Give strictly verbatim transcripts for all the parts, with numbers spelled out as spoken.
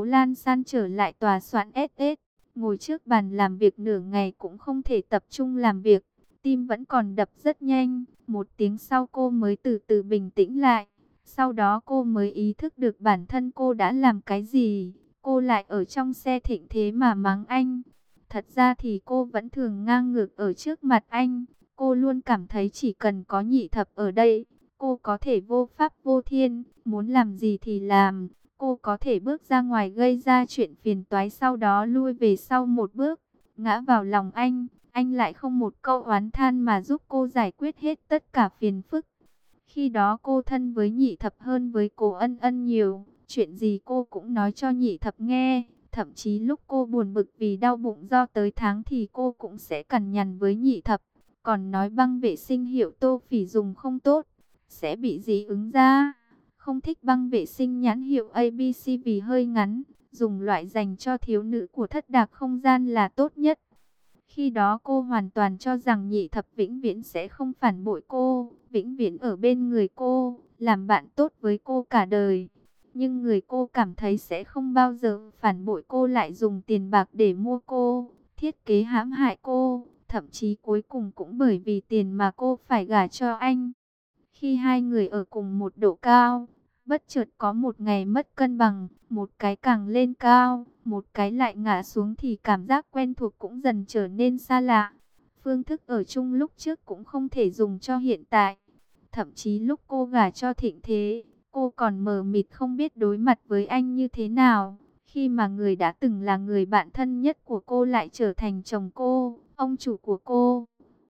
Lan San trở lại tòa soạn ét ét, ngồi trước bàn làm việc nửa ngày cũng không thể tập trung làm việc, tim vẫn còn đập rất nhanh. Một tiếng sau cô mới từ từ bình tĩnh lại, sau đó cô mới ý thức được bản thân cô đã làm cái gì. Cô lại ở trong xe Thịnh Thế mà mắng anh. Thật ra thì cô vẫn thường ngang ngược ở trước mặt anh. Cô luôn cảm thấy chỉ cần có Nhị Thập ở đây, cô có thể vô pháp vô thiên, muốn làm gì thì làm. Cô có thể bước ra ngoài gây ra chuyện phiền toái, sau đó lui về sau một bước, ngã vào lòng anh. Anh lại không một câu oán than mà giúp cô giải quyết hết tất cả phiền phức. Khi đó cô thân với Nhị Thập hơn với Cố Ân Ân nhiều. Chuyện gì cô cũng nói cho Nhị Thập nghe. Thậm chí lúc cô buồn bực vì đau bụng do tới tháng thì cô cũng sẽ cằn nhằn với Nhị Thập. Còn nói băng vệ sinh hiệu Tô Phỉ dùng không tốt, sẽ bị dị ứng da. Không thích băng vệ sinh nhãn hiệu a bê xê vì hơi ngắn. Dùng loại dành cho thiếu nữ của Thất Đạc Không Gian là tốt nhất. Khi đó cô hoàn toàn cho rằng Nhị Thập vĩnh viễn sẽ không phản bội cô, vĩnh viễn ở bên người cô, làm bạn tốt với cô cả đời. Nhưng người cô cảm thấy sẽ không bao giờ phản bội cô lại dùng tiền bạc để mua cô, thiết kế hãm hại cô, thậm chí cuối cùng cũng bởi vì tiền mà cô phải gả cho anh. Khi hai người ở cùng một độ cao, bất chợt có một ngày mất cân bằng, một cái càng lên cao, một cái lại ngã xuống thì cảm giác quen thuộc cũng dần trở nên xa lạ. Phương thức ở chung lúc trước cũng không thể dùng cho hiện tại. Thậm chí lúc cô gả cho Thịnh Thế, cô còn mờ mịt không biết đối mặt với anh như thế nào. Khi mà người đã từng là người bạn thân nhất của cô lại trở thành chồng cô, ông chủ của cô.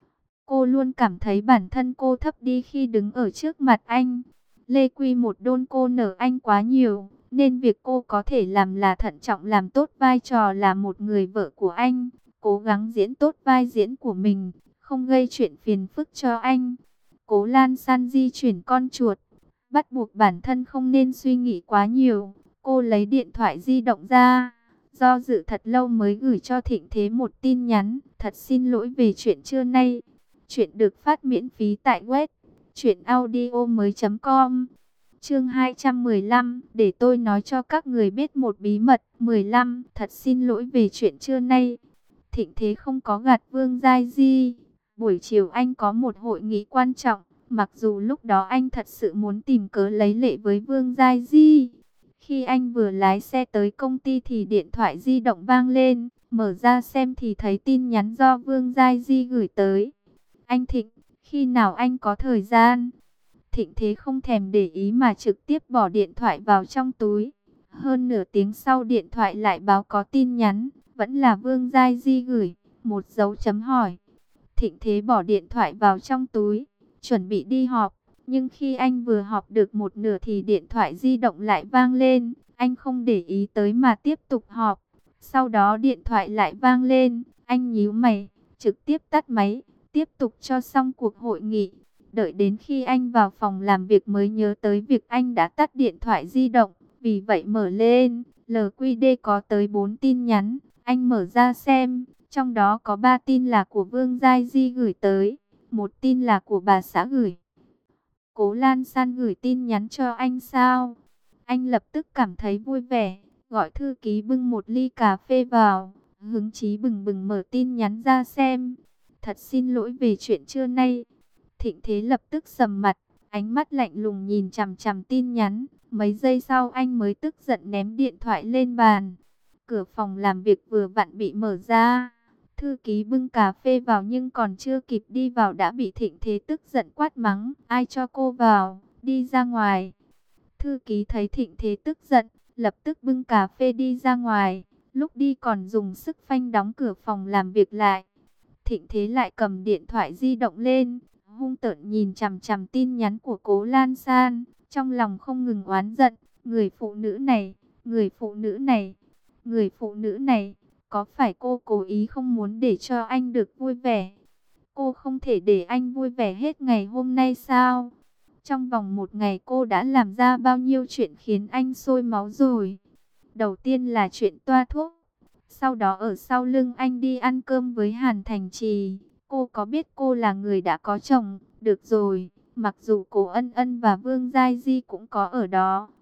Cô luôn cảm thấy bản thân cô thấp đi khi đứng ở trước mặt anh. Lê Quy một đôn cô nở anh quá nhiều, nên việc cô có thể làm là thận trọng làm tốt vai trò là một người vợ của anh, cố gắng diễn tốt vai diễn của mình, không gây chuyện phiền phức cho anh. Cố Lan San di chuyển con chuột, bắt buộc bản thân không nên suy nghĩ quá nhiều. Cô lấy điện thoại di động ra, do dự thật lâu mới gửi cho Thịnh Thế một tin nhắn, thật xin lỗi về chuyện trưa nay. Chuyện được phát miễn phí tại web truyện audio mới chấm com. Chương hai trăm mười lăm, để tôi nói cho các người biết một bí mật. mười lăm, thật xin lỗi về chuyện trưa nay. Thịnh Thế không có gạt Vương Giai Di. Buổi chiều anh có một hội nghị quan trọng, mặc dù lúc đó anh thật sự muốn tìm cớ lấy lệ với Vương Giai Di. Khi anh vừa lái xe tới công ty thì điện thoại di động vang lên, mở ra xem thì thấy tin nhắn do Vương Giai Di gửi tới. Anh Thịnh, khi nào anh có thời gian? Thịnh Thế không thèm để ý mà trực tiếp bỏ điện thoại vào trong túi. Hơn nửa tiếng sau điện thoại lại báo có tin nhắn, vẫn là Vương Giai Di gửi, một dấu chấm hỏi. Thịnh Thế bỏ điện thoại vào trong túi, chuẩn bị đi họp. Nhưng khi anh vừa họp được một nửa thì điện thoại di động lại vang lên. Anh không để ý tới mà tiếp tục họp. Sau đó điện thoại lại vang lên, anh nhíu mày, trực tiếp tắt máy, tiếp tục cho xong cuộc hội nghị. Đợi đến khi anh vào phòng làm việc mới nhớ tới việc anh đã tắt điện thoại di động. Vì vậy mở lên, lờ quy đê có tới bốn tin nhắn. Anh mở ra xem, trong đó có ba tin là của Vương Giai Di gửi tới, một tin là của bà xã gửi. Cố Lan San gửi tin nhắn cho anh sao? Anh lập tức cảm thấy vui vẻ, gọi thư ký bưng một ly cà phê vào, hứng chí bừng bừng mở tin nhắn ra xem. Thật xin lỗi về chuyện trưa nay. Thịnh Thế lập tức sầm mặt, ánh mắt lạnh lùng nhìn chằm chằm tin nhắn. Mấy giây sau anh mới tức giận ném điện thoại lên bàn. Cửa phòng làm việc vừa vặn bị mở ra. Thư ký bưng cà phê vào nhưng còn chưa kịp đi vào đã bị Thịnh Thế tức giận quát mắng. Ai cho cô vào, đi ra ngoài. Thư ký thấy Thịnh Thế tức giận, lập tức bưng cà phê đi ra ngoài. Lúc đi còn dùng sức phanh đóng cửa phòng làm việc lại. Thịnh Thế lại cầm điện thoại di động lên, hung tợn nhìn chằm chằm tin nhắn của Cố Lan San. Trong lòng không ngừng oán giận, người phụ nữ này, người phụ nữ này, người phụ nữ này. Có phải cô cố ý không muốn để cho anh được vui vẻ? Cô không thể để anh vui vẻ hết ngày hôm nay sao? Trong vòng một ngày cô đã làm ra bao nhiêu chuyện khiến anh sôi máu rồi. Đầu tiên là chuyện toa thuốc. Sau đó ở sau lưng anh đi ăn cơm với Hàn Thành Trì. Cô có biết cô là người đã có chồng? Được rồi, mặc dù Cố Ân Ân và Vương Giai Di cũng có ở đó,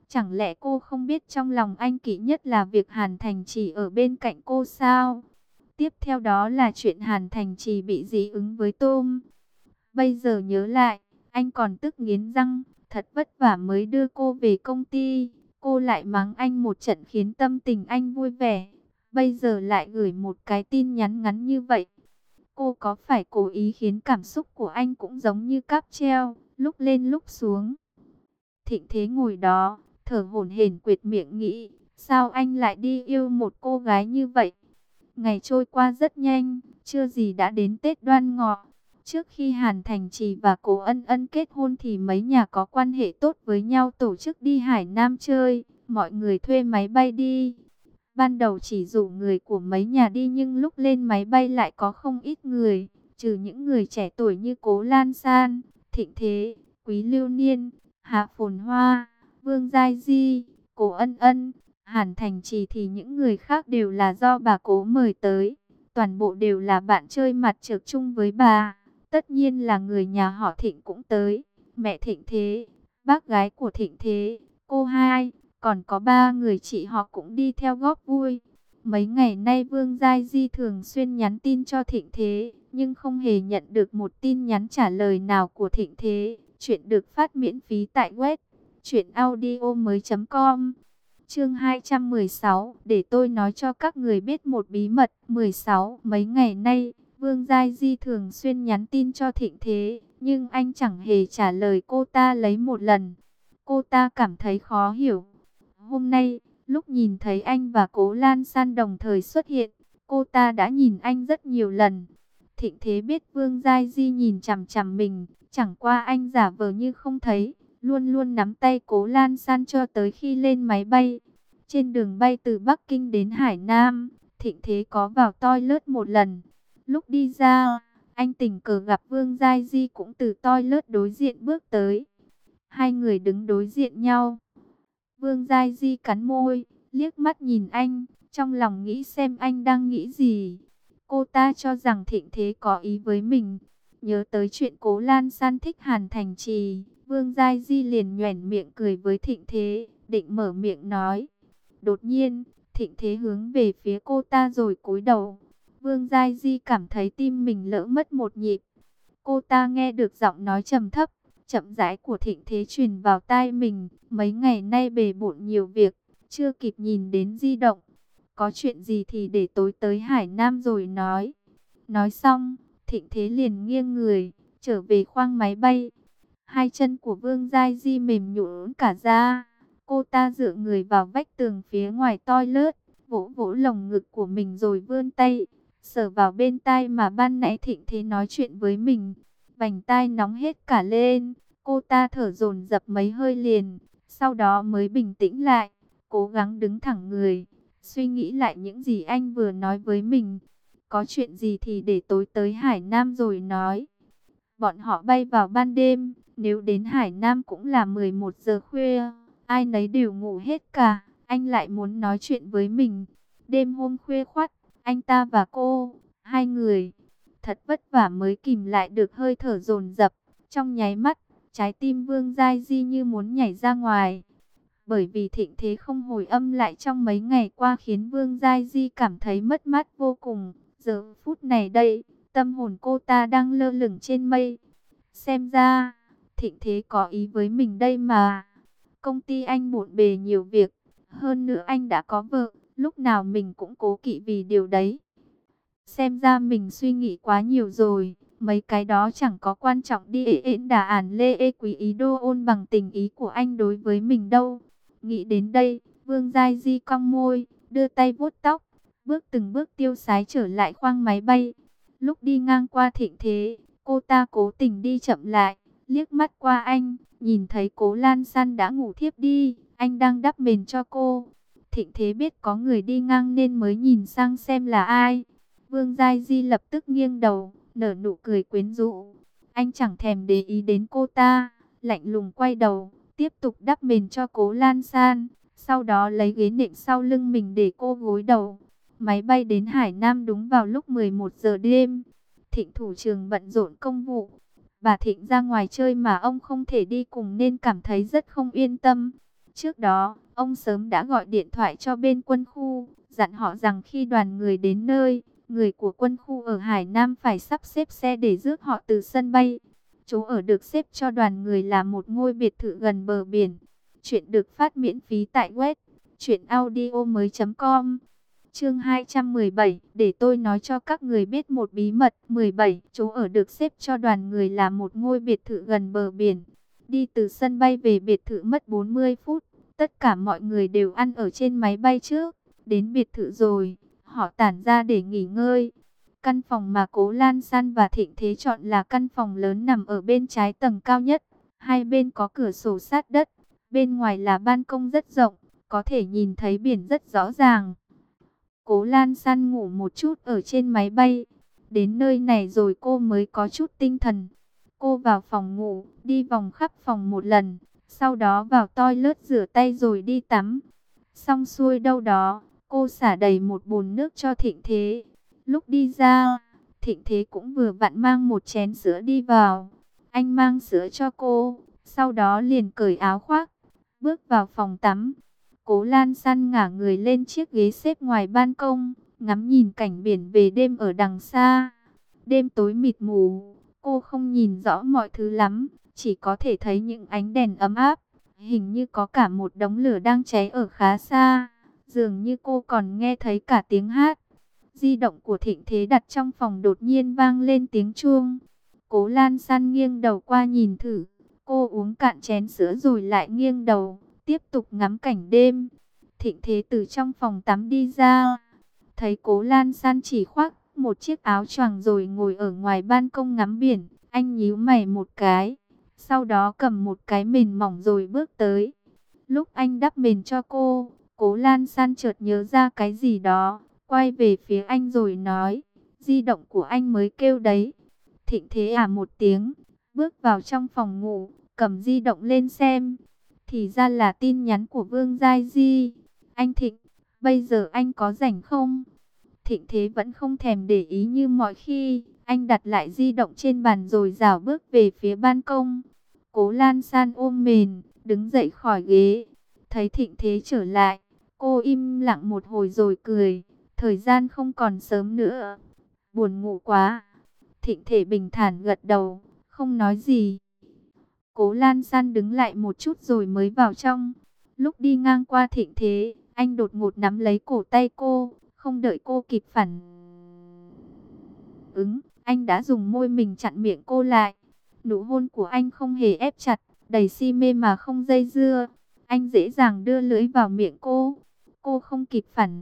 Chẳng lẽ cô không biết trong lòng anh kỵ nhất là việc Hàn Thành Trì ở bên cạnh cô sao? Tiếp theo đó là chuyện Hàn Thành Trì bị dị ứng với tôm. Bây giờ nhớ lại, anh còn tức nghiến răng, thật vất vả mới đưa cô về công ty. Cô lại mắng anh một trận khiến tâm tình anh vui vẻ. Bây giờ lại gửi một cái tin nhắn ngắn như vậy. Cô có phải cố ý khiến cảm xúc của anh cũng giống như cáp treo, lúc lên lúc xuống? Thịnh Thế ngồi đó, thở hổn hển quệt miệng nghĩ, sao anh lại đi yêu một cô gái như vậy? Ngày trôi qua rất nhanh, chưa gì đã đến Tết Đoan Ngọ. Trước khi Hàn Thành Trì và Cố Ân Ân kết hôn thì mấy nhà có quan hệ tốt với nhau tổ chức đi Hải Nam chơi, mọi người thuê máy bay đi. Ban đầu chỉ rủ người của mấy nhà đi nhưng lúc lên máy bay lại có không ít người, trừ những người trẻ tuổi như Cố Lan San, Thịnh Thế, Quý Lưu Niên, Hạ Phồn Hoa, Vương Giai Di, Cố Ân Ân, Hàn Thành Trì thì những người khác đều là do bà Cố mời tới. Toàn bộ đều là bạn chơi mặt trược chung với bà. Tất nhiên là người nhà họ Thịnh cũng tới. Mẹ Thịnh Thế, bác gái của Thịnh Thế, cô hai, còn có ba người chị họ cũng đi theo góp vui. Mấy ngày nay Vương Giai Di thường xuyên nhắn tin cho Thịnh Thế, nhưng không hề nhận được một tin nhắn trả lời nào của Thịnh Thế. Chuyện được phát miễn phí tại web truyện audio mới chấm com. Chương hai trăm mười sáu, để tôi nói cho các người biết một bí mật. mười sáu, mấy ngày nay, Vương Giai Di thường xuyên nhắn tin cho Thịnh Thế, nhưng anh chẳng hề trả lời cô ta lấy một lần. Cô ta cảm thấy khó hiểu. Hôm nay, lúc nhìn thấy anh và Cố Lan San đồng thời xuất hiện, cô ta đã nhìn anh rất nhiều lần. Thịnh Thế biết Vương Giai Di nhìn chằm chằm mình, chẳng qua anh giả vờ như không thấy, luôn luôn nắm tay Cố Lan San cho tới khi lên máy bay. Trên đường bay từ Bắc Kinh đến Hải Nam, Thịnh Thế có vào toilet một lần. Lúc đi ra, anh tình cờ gặp Vương Giai Di cũng từ toilet đối diện bước tới. Hai người đứng đối diện nhau. Vương Giai Di cắn môi, liếc mắt nhìn anh, trong lòng nghĩ xem anh đang nghĩ gì. Cô ta cho rằng Thịnh Thế có ý với mình. Nhớ tới chuyện Cố Lan San thích Hàn Thành Trì, Vương Giai Di liền nhoẻn miệng cười với Thịnh Thế, định mở miệng nói. Đột nhiên, Thịnh Thế hướng về phía cô ta rồi cúi đầu. Vương Giai Di cảm thấy tim mình lỡ mất một nhịp. Cô ta nghe được giọng nói trầm thấp, chậm rãi của Thịnh Thế truyền vào tai mình. Mấy ngày nay bề bộn nhiều việc, chưa kịp nhìn đến di động. Có chuyện gì thì để tối tới Hải Nam rồi nói. Nói xong, Thịnh Thế liền nghiêng người, trở về khoang máy bay. Hai chân của Vương Giai Di mềm nhũn cả ra. Cô ta dựa người vào vách tường phía ngoài toilet, vỗ vỗ lồng ngực của mình rồi vươn tay, sờ vào bên tai mà ban nãy Thịnh Thế nói chuyện với mình. Vành tai nóng hết cả lên, cô ta thở dồn dập mấy hơi liền, sau đó mới bình tĩnh lại, cố gắng đứng thẳng người, suy nghĩ lại những gì anh vừa nói với mình. Có chuyện gì thì để tối tới Hải Nam rồi nói. Bọn họ bay vào ban đêm, nếu đến Hải Nam cũng là mười một giờ khuya, ai nấy đều ngủ hết cả, anh lại muốn nói chuyện với mình. Đêm hôm khuya khoắt, anh ta và cô, hai người, thật vất vả mới kìm lại được hơi thở dồn dập. Trong nháy mắt, trái tim Vương Giai Di như muốn nhảy ra ngoài. Bởi vì Thịnh Thế không hồi âm lại trong mấy ngày qua khiến Vương Giai Di cảm thấy mất mát vô cùng. Giờ phút này đây, tâm hồn cô ta đang lơ lửng trên mây. Xem ra, Thịnh Thế có ý với mình đây mà. Công ty anh bộn bề nhiều việc, hơn nữa anh đã có vợ, lúc nào mình cũng cố kỵ vì điều đấy. Xem ra mình suy nghĩ quá nhiều rồi, mấy cái đó chẳng có quan trọng đi ế ễn đà ản lê ê quý ý đô ôn bằng tình ý của anh đối với mình đâu. Nghĩ đến đây, Vương Giai Di cong môi, đưa tay vuốt tóc, bước từng bước tiêu sái trở lại khoang máy bay. Lúc đi ngang qua Thịnh Thế, cô ta cố tình đi chậm lại, liếc mắt qua anh, nhìn thấy Cố Lan San đã ngủ thiếp đi, anh đang đắp mền cho cô. Thịnh Thế biết có người đi ngang nên mới nhìn sang xem là ai. Vương Giai Di lập tức nghiêng đầu, nở nụ cười quyến rũ. Anh chẳng thèm để ý đến cô ta, lạnh lùng quay đầu, tiếp tục đắp mền cho Cố Lan San. Sau đó lấy ghế nệm sau lưng mình để cô gối đầu. Máy bay đến Hải Nam đúng vào lúc mười một giờ đêm. Thịnh thủ trưởng bận rộn công vụ. Bà Thịnh ra ngoài chơi mà ông không thể đi cùng nên cảm thấy rất không yên tâm. Trước đó, ông sớm đã gọi điện thoại cho bên quân khu, dặn họ rằng khi đoàn người đến nơi, người của quân khu ở Hải Nam phải sắp xếp xe để rước họ từ sân bay. Chỗ ở được xếp cho đoàn người là một ngôi biệt thự gần bờ biển. Chuyện được phát miễn phí tại web truyện audio mới chấm com. Chương hai trăm mười bảy, để tôi nói cho các người biết một bí mật. mười bảy, chỗ ở được xếp cho đoàn người là một ngôi biệt thự gần bờ biển. Đi từ sân bay về biệt thự mất bốn mươi phút. Tất cả mọi người đều ăn ở trên máy bay trước. Đến biệt thự rồi, họ tản ra để nghỉ ngơi. Căn phòng mà Cố Lan San và Thịnh Thế chọn là căn phòng lớn nằm ở bên trái tầng cao nhất. Hai bên có cửa sổ sát đất. Bên ngoài là ban công rất rộng, có thể nhìn thấy biển rất rõ ràng. Cố Lan San ngủ một chút ở trên máy bay. Đến nơi này rồi cô mới có chút tinh thần. Cô vào phòng ngủ, đi vòng khắp phòng một lần. Sau đó vào toilet rửa tay rồi đi tắm. Xong xuôi đâu đó, cô xả đầy một bồn nước cho Thịnh Thế. Lúc đi ra, Thịnh Thế cũng vừa vặn mang một chén sữa đi vào. Anh mang sữa cho cô, sau đó liền cởi áo khoác, bước vào phòng tắm. Cố Lan San ngả người lên chiếc ghế xếp ngoài ban công, ngắm nhìn cảnh biển về đêm ở đằng xa. Đêm tối mịt mù, cô không nhìn rõ mọi thứ lắm, chỉ có thể thấy những ánh đèn ấm áp. Hình như có cả một đống lửa đang cháy ở khá xa. Dường như cô còn nghe thấy cả tiếng hát. Di động của Thịnh Thế đặt trong phòng đột nhiên vang lên tiếng chuông. Cố Lan San nghiêng đầu qua nhìn thử. Cô uống cạn chén sữa rồi lại nghiêng đầu, tiếp tục ngắm cảnh đêm. Thịnh Thế từ trong phòng tắm đi ra. Thấy Cố Lan San chỉ khoác một chiếc áo choàng rồi ngồi ở ngoài ban công ngắm biển. Anh nhíu mày một cái. Sau đó cầm một cái mền mỏng rồi bước tới. Lúc anh đắp mền cho cô, Cố Lan San chợt nhớ ra cái gì đó. Quay về phía anh rồi nói, di động của anh mới kêu đấy. Thịnh Thế à một tiếng, bước vào trong phòng ngủ, cầm di động lên xem. Thì ra là tin nhắn của Vương Giai Di. Anh Thịnh, bây giờ anh có rảnh không? Thịnh Thế vẫn không thèm để ý như mọi khi. Anh đặt lại di động trên bàn rồi rảo bước về phía ban công. Cố Lan San ôm mền, đứng dậy khỏi ghế. Thấy Thịnh Thế trở lại, cô im lặng một hồi rồi cười. Thời gian không còn sớm nữa. Buồn ngủ quá. Thịnh Thế bình thản gật đầu, không nói gì. Cố Lan San đứng lại một chút rồi mới vào trong. Lúc đi ngang qua Thịnh Thế, anh đột ngột nắm lấy cổ tay cô, không đợi cô kịp phản ứng, anh đã dùng môi mình chặn miệng cô lại. Nụ hôn của anh không hề ép chặt, đầy si mê mà không dây dưa. Anh dễ dàng đưa lưỡi vào miệng cô. Cô không kịp phản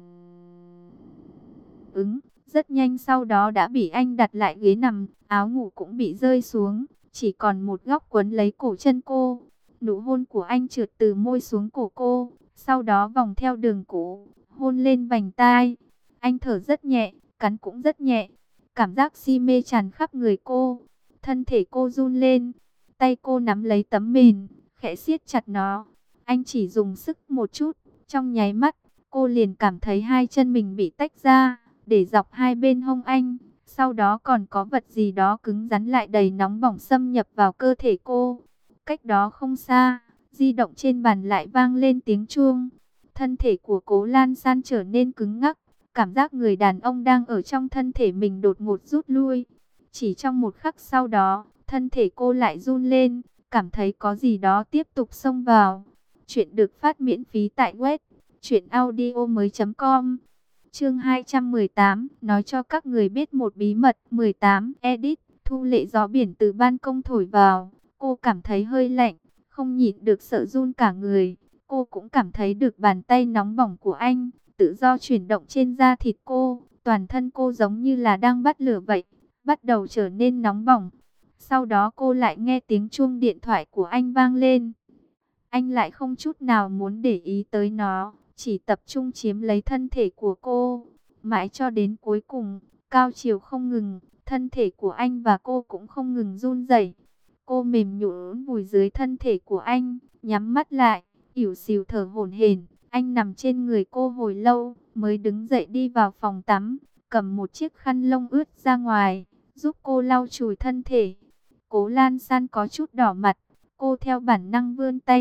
ứng, rất nhanh sau đó đã bị anh đặt lại ghế nằm, áo ngủ cũng bị rơi xuống, chỉ còn một góc quấn lấy cổ chân cô. Nụ hôn của anh trượt từ môi xuống cổ cô, sau đó vòng theo đường cổ, hôn lên vành tai. Anh thở rất nhẹ, cắn cũng rất nhẹ, cảm giác si mê tràn khắp người cô. Thân thể cô run lên, tay cô nắm lấy tấm mền, khẽ siết chặt nó. Anh chỉ dùng sức một chút, trong nháy mắt, cô liền cảm thấy hai chân mình bị tách ra, để dọc hai bên hông anh. Sau đó còn có vật gì đó cứng rắn lại đầy nóng bỏng xâm nhập vào cơ thể cô. Cách đó không xa, di động trên bàn lại vang lên tiếng chuông. Thân thể của Cố Lan San trở nên cứng ngắc. Cảm giác người đàn ông đang ở trong thân thể mình đột ngột rút lui. Chỉ trong một khắc sau đó, thân thể cô lại run lên, cảm thấy có gì đó tiếp tục xông vào. Chuyện được phát miễn phí tại web truyện audio mới chấm com. Chương hai trăm mười tám, nói cho các người biết một bí mật. mười tám, edit, thu lệ gió biển từ ban công thổi vào. Cô cảm thấy hơi lạnh, không nhịn được sợ run cả người. Cô cũng cảm thấy được bàn tay nóng bỏng của anh tự do chuyển động trên da thịt cô. Toàn thân cô giống như là đang bắt lửa vậy, bắt đầu trở nên nóng bỏng. Sau đó cô lại nghe tiếng chuông điện thoại của anh vang lên. Anh lại không chút nào muốn để ý tới nó, chỉ tập trung chiếm lấy thân thể của cô. Mãi cho đến cuối cùng, cao chiều không ngừng, thân thể của anh và cô cũng không ngừng run rẩy. Cô mềm nhũn vùi dưới thân thể của anh, nhắm mắt lại, ỉu xìu thở hổn hển. Anh nằm trên người cô hồi lâu, mới đứng dậy đi vào phòng tắm, cầm một chiếc khăn lông ướt ra ngoài, giúp cô lau chùi thân thể. Cố Lan San có chút đỏ mặt, cô theo bản năng vươn tay,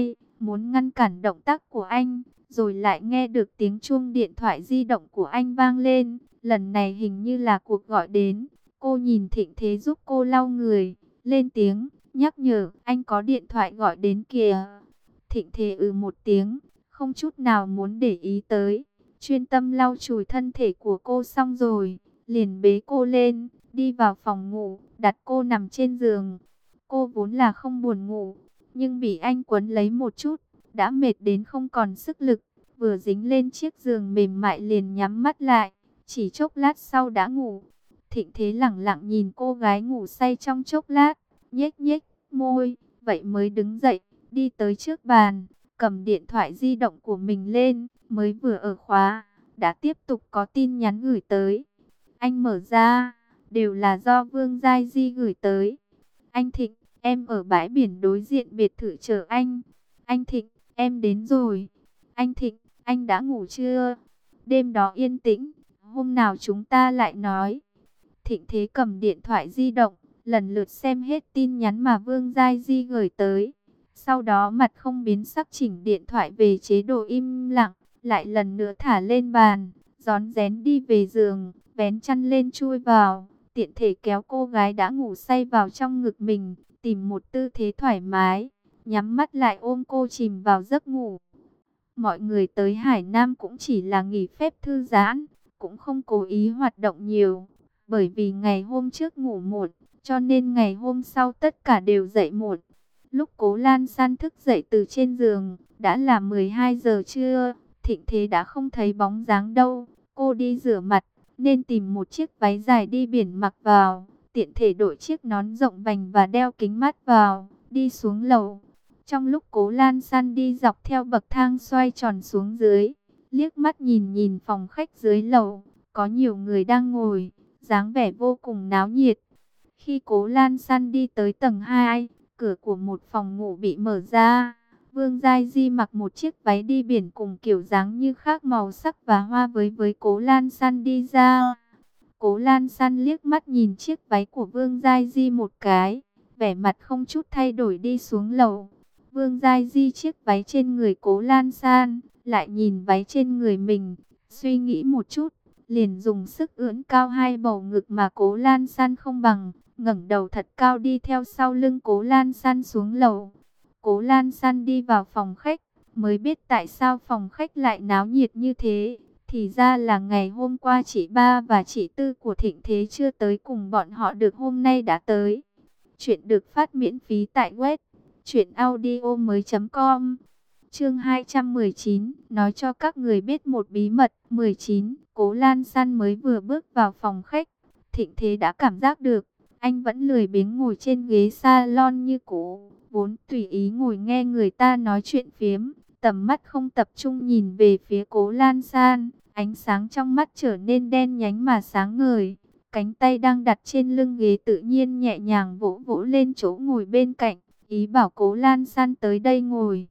muốn ngăn cản động tác của anh, rồi lại nghe được tiếng chuông điện thoại di động của anh vang lên. Lần này hình như là cuộc gọi đến. Cô nhìn Thịnh Thế giúp cô lau người, lên tiếng, nhắc nhở, anh có điện thoại gọi đến kìa. Thịnh Thế ừ một tiếng, không chút nào muốn để ý tới. Chuyên tâm lau chùi thân thể của cô xong rồi, liền bế cô lên, đi vào phòng ngủ, đặt cô nằm trên giường. Cô vốn là không buồn ngủ, nhưng bị anh quấn lấy một chút, đã mệt đến không còn sức lực. Vừa dính lên chiếc giường mềm mại liền nhắm mắt lại, chỉ chốc lát sau đã ngủ. Thịnh Thế lẳng lặng nhìn cô gái ngủ say trong chốc lát, nhếch nhếch môi, vậy mới đứng dậy, đi tới trước bàn, cầm điện thoại di động của mình lên, mới vừa ở khóa, đã tiếp tục có tin nhắn gửi tới. Anh mở ra, đều là do Vương Giai Di gửi tới. Anh Thịnh, em ở bãi biển đối diện biệt thự chờ anh. Anh Thịnh, em đến rồi. Anh Thịnh, anh đã ngủ chưa? Đêm đó yên tĩnh, hôm nào chúng ta lại nói. Thịnh Thế cầm điện thoại di động, lần lượt xem hết tin nhắn mà Vương Giai Di gửi tới. Sau đó mặt không biến sắc chỉnh điện thoại về chế độ im lặng, lại lần nữa thả lên bàn, rón rén đi về giường, vén chăn lên chui vào, tiện thể kéo cô gái đã ngủ say vào trong ngực mình, tìm một tư thế thoải mái, nhắm mắt lại ôm cô chìm vào giấc ngủ. Mọi người tới Hải Nam cũng chỉ là nghỉ phép thư giãn, cũng không cố ý hoạt động nhiều, bởi vì ngày hôm trước ngủ muộn, cho nên ngày hôm sau tất cả đều dậy muộn. Lúc Cố Lan San thức dậy từ trên giường, đã là mười hai giờ trưa, Thịnh Thế đã không thấy bóng dáng đâu. Cô đi rửa mặt, nên tìm một chiếc váy dài đi biển mặc vào, tiện thể đội chiếc nón rộng vành và đeo kính mát vào, đi xuống lầu. Trong lúc Cố Lan San đi dọc theo bậc thang xoay tròn xuống dưới, liếc mắt nhìn nhìn phòng khách dưới lầu, có nhiều người đang ngồi, dáng vẻ vô cùng náo nhiệt. Khi Cố Lan San đi tới tầng hai, cửa của một phòng ngủ bị mở ra. Vương Giai Di mặc một chiếc váy đi biển cùng kiểu dáng như khác màu sắc và hoa với với Cố Lan San đi ra. Cố Lan San liếc mắt nhìn chiếc váy của Vương Giai Di một cái, vẻ mặt không chút thay đổi đi xuống lầu. Vương Giai Di chiếc váy trên người Cố Lan San, lại nhìn váy trên người mình, suy nghĩ một chút, liền dùng sức ưỡn cao hai bầu ngực mà Cố Lan San không bằng, ngẩng đầu thật cao đi theo sau lưng Cố Lan San xuống lầu. Cố Lan San đi vào phòng khách, mới biết tại sao phòng khách lại náo nhiệt như thế. Thì ra là ngày hôm qua chị Ba và chị Tư của Thịnh Thế chưa tới cùng bọn họ được, hôm nay đã tới. Chuyện được phát miễn phí tại web truyện audio mới chấm com. Chương hai trăm mười chín, nói cho các người biết một bí mật. mười chín, Cố Lan San mới vừa bước vào phòng khách, Thịnh Thế đã cảm giác được, anh vẫn lười biếng ngồi trên ghế salon như cũ, vốn tùy ý ngồi nghe người ta nói chuyện phiếm, tầm mắt không tập trung nhìn về phía Cố Lan San, ánh sáng trong mắt trở nên đen nhánh mà sáng ngời, cánh tay đang đặt trên lưng ghế tự nhiên nhẹ nhàng vỗ vỗ lên chỗ ngồi bên cạnh, ý bảo Cố Lan San tới đây ngồi.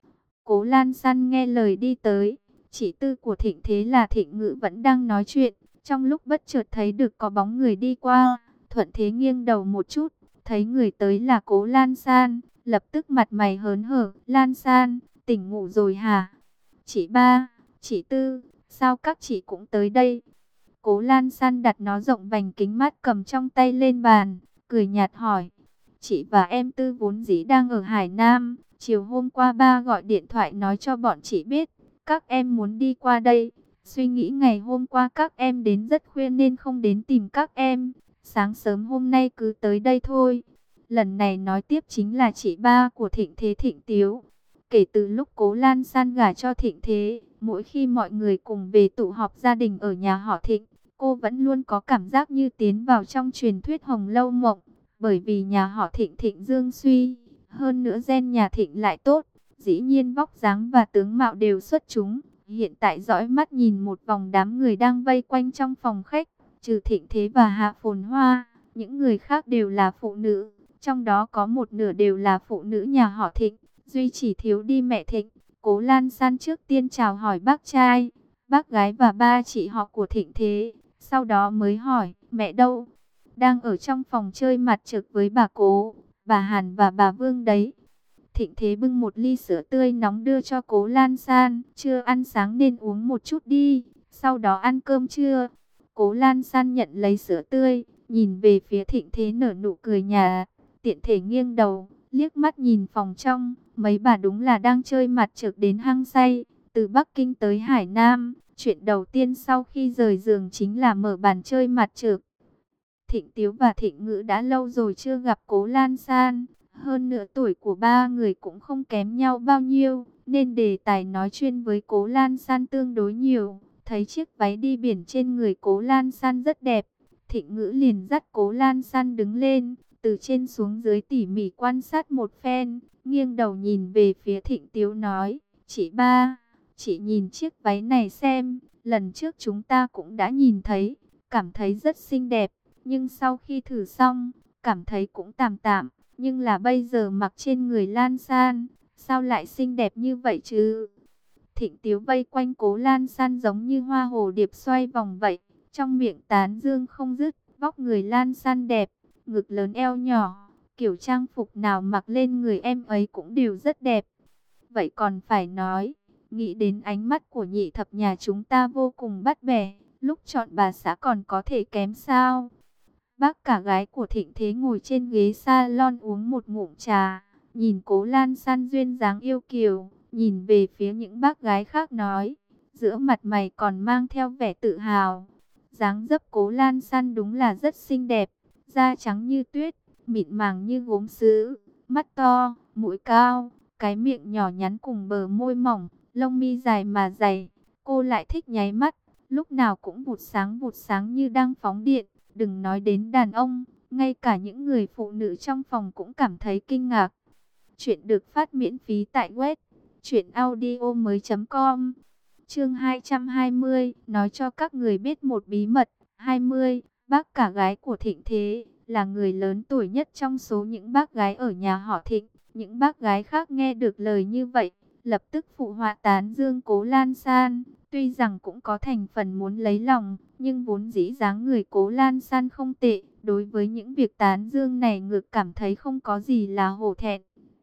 Cố Lan San nghe lời đi tới, chị Tư của Thịnh Thế là Thịnh Ngữ vẫn đang nói chuyện, trong lúc bất chợt thấy được có bóng người đi qua, thuận thế nghiêng đầu một chút, thấy người tới là Cố Lan San, lập tức mặt mày hớn hở. Lan San, tỉnh ngủ rồi hả? Chị Ba, chị Tư, sao các chị cũng tới đây? Cố Lan San đặt nó rộng vành kính mát cầm trong tay lên bàn, cười nhạt hỏi. Chị và em Tư vốn dĩ đang ở Hải Nam, chiều hôm qua ba gọi điện thoại nói cho bọn chị biết, các em muốn đi qua đây. Suy nghĩ ngày hôm qua các em đến rất khuya nên không đến tìm các em, sáng sớm hôm nay cứ tới đây thôi. Lần này nói tiếp chính là chị Ba của Thịnh Thế, Thịnh Tiếu. Kể từ lúc Cố Lan San gả cho Thịnh Thế, mỗi khi mọi người cùng về tụ họp gia đình ở nhà họ Thịnh, cô vẫn luôn có cảm giác như tiến vào trong truyền thuyết Hồng Lâu Mộng. Bởi vì nhà họ Thịnh Thịnh Dương suy, hơn nữa gen nhà Thịnh lại tốt, dĩ nhiên vóc dáng và tướng mạo đều xuất chúng. Hiện tại dõi mắt nhìn một vòng đám người đang vây quanh trong phòng khách, trừ Thịnh Thế và Hạ Phồn Hoa, những người khác đều là phụ nữ, trong đó có một nửa đều là phụ nữ nhà họ Thịnh, duy chỉ thiếu đi mẹ Thịnh. Cố Lan San trước tiên chào hỏi bác trai, bác gái và ba chị họ của Thịnh Thế, sau đó mới hỏi, mẹ đâu? Đang ở trong phòng chơi mặt trược với bà Cố, bà Hàn và bà Vương đấy. Thịnh Thế bưng một ly sữa tươi nóng đưa cho Cố Lan San. Chưa ăn sáng nên uống một chút đi, sau đó ăn cơm trưa. Cố Lan San nhận lấy sữa tươi, nhìn về phía Thịnh Thế nở nụ cười nhạt, tiện thể nghiêng đầu, liếc mắt nhìn phòng trong. Mấy bà đúng là đang chơi mặt trược đến hăng say. Từ Bắc Kinh tới Hải Nam, chuyện đầu tiên sau khi rời giường chính là mở bàn chơi mặt trược. Thịnh Tiếu và Thịnh Ngữ đã lâu rồi chưa gặp Cố Lan San. Hơn nữa tuổi của ba người cũng không kém nhau bao nhiêu, nên đề tài nói chuyện với Cố Lan San tương đối nhiều. Thấy chiếc váy đi biển trên người Cố Lan San rất đẹp, Thịnh Ngữ liền dắt Cố Lan San đứng lên, từ trên xuống dưới tỉ mỉ quan sát một phen, nghiêng đầu nhìn về phía Thịnh Tiếu nói, chị ba, chị nhìn chiếc váy này xem, lần trước chúng ta cũng đã nhìn thấy, cảm thấy rất xinh đẹp, nhưng sau khi thử xong, cảm thấy cũng tạm tạm. Nhưng là bây giờ mặc trên người Lan San, sao lại xinh đẹp như vậy chứ? Thịnh Tiếu vây quanh Cố Lan San giống như hoa hồ điệp xoay vòng vậy, trong miệng tán dương không dứt. Vóc người Lan San đẹp, ngực lớn eo nhỏ, kiểu trang phục nào mặc lên người em ấy cũng đều rất đẹp. Vậy còn phải nói, nghĩ đến ánh mắt của nhị thập nhà chúng ta vô cùng bắt bẻ, lúc chọn bà xã còn có thể kém sao? Bác cả gái của Thịnh Thế ngồi trên ghế salon uống một ngụm trà, nhìn Cố Lan San duyên dáng yêu kiều, nhìn về phía những bác gái khác nói, giữa mặt mày còn mang theo vẻ tự hào. Dáng dấp Cố Lan San đúng là rất xinh đẹp, da trắng như tuyết, mịn màng như gốm sứ, mắt to, mũi cao, cái miệng nhỏ nhắn cùng bờ môi mỏng, lông mi dài mà dày. Cô lại thích nháy mắt, lúc nào cũng vụt sáng vụt sáng như đang phóng điện. Đừng nói đến đàn ông, ngay cả những người phụ nữ trong phòng cũng cảm thấy kinh ngạc. Chuyện được phát miễn phí tại web truyện audio mới chấm com. Chương hai trăm hai mươi, nói cho các người biết một bí mật. hai mươi, bác cả gái của Thịnh Thế là người lớn tuổi nhất trong số những bác gái ở nhà họ Thịnh. Những bác gái khác nghe được lời như vậy, lập tức phụ họa tán dương Cố Lan San. Tuy rằng cũng có thành phần muốn lấy lòng, nhưng vốn dĩ dáng người Cố Lan San không tệ. Đối với những việc tán dương này ngược cảm thấy không có gì là hổ thẹn.